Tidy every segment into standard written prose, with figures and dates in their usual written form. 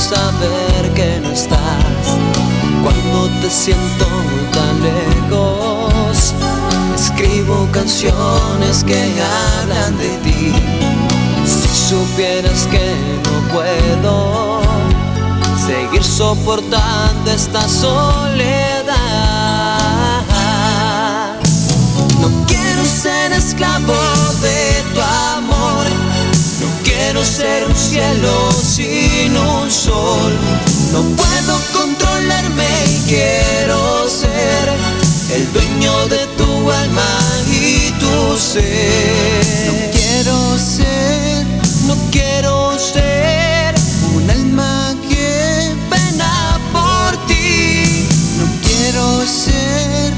saber que no estás. Cuando te siento tan lejos, escribo canciones que hablan de ti. Si supieras que no puedo seguir soportando esta soledad. No quiero ser esclavo de tu amor, no quiero ser un cielo sin un sol. No puedo controlarme y quiero ser el dueño de tu alma y tu ser. No quiero ser un alma que pena por ti. No quiero ser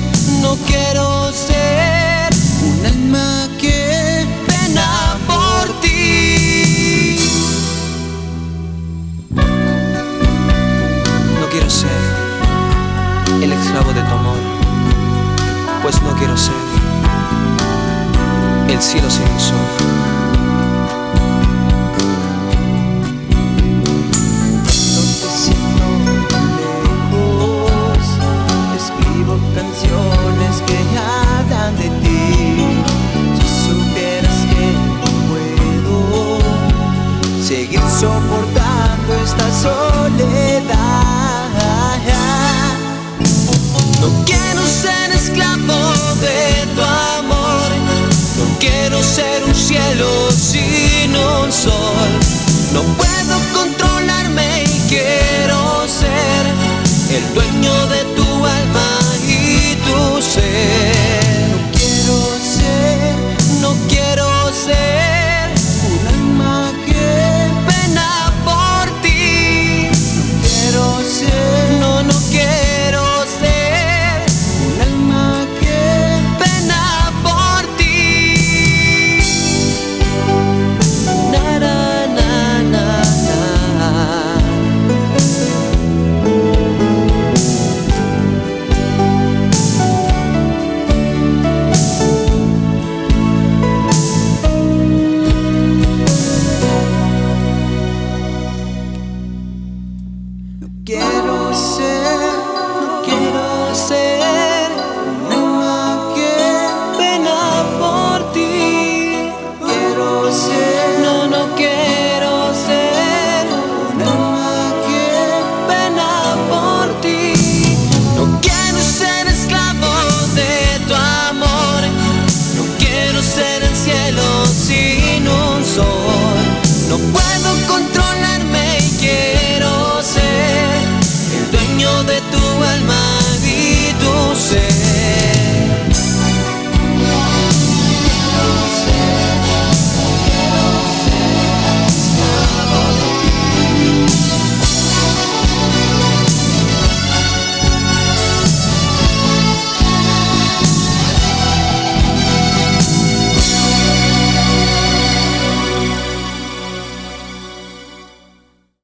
un alma que pena por ti. No quiero ser el esclavo de tu amor, pues no quiero ser el cielo sin un sol. Canciones que hablan de ti. Si supieras que no puedo seguir soportando esta soledad. No quiero ser esclavo de tu amor, no quiero ser un cielo sin un sol. No puedo controlarme y quiero ser el dueño de tu alma y tu ser. No quiero ser un alma que pena por ti. No quiero ser un alma que pena por ti. Na, na, na, na, na. No quiero ser un alma que pena por ti. No quiero ser un alma que pena por ti. No quiero ser esclavo de tu amor, no quiero ser el cielo sin un sol. No puedo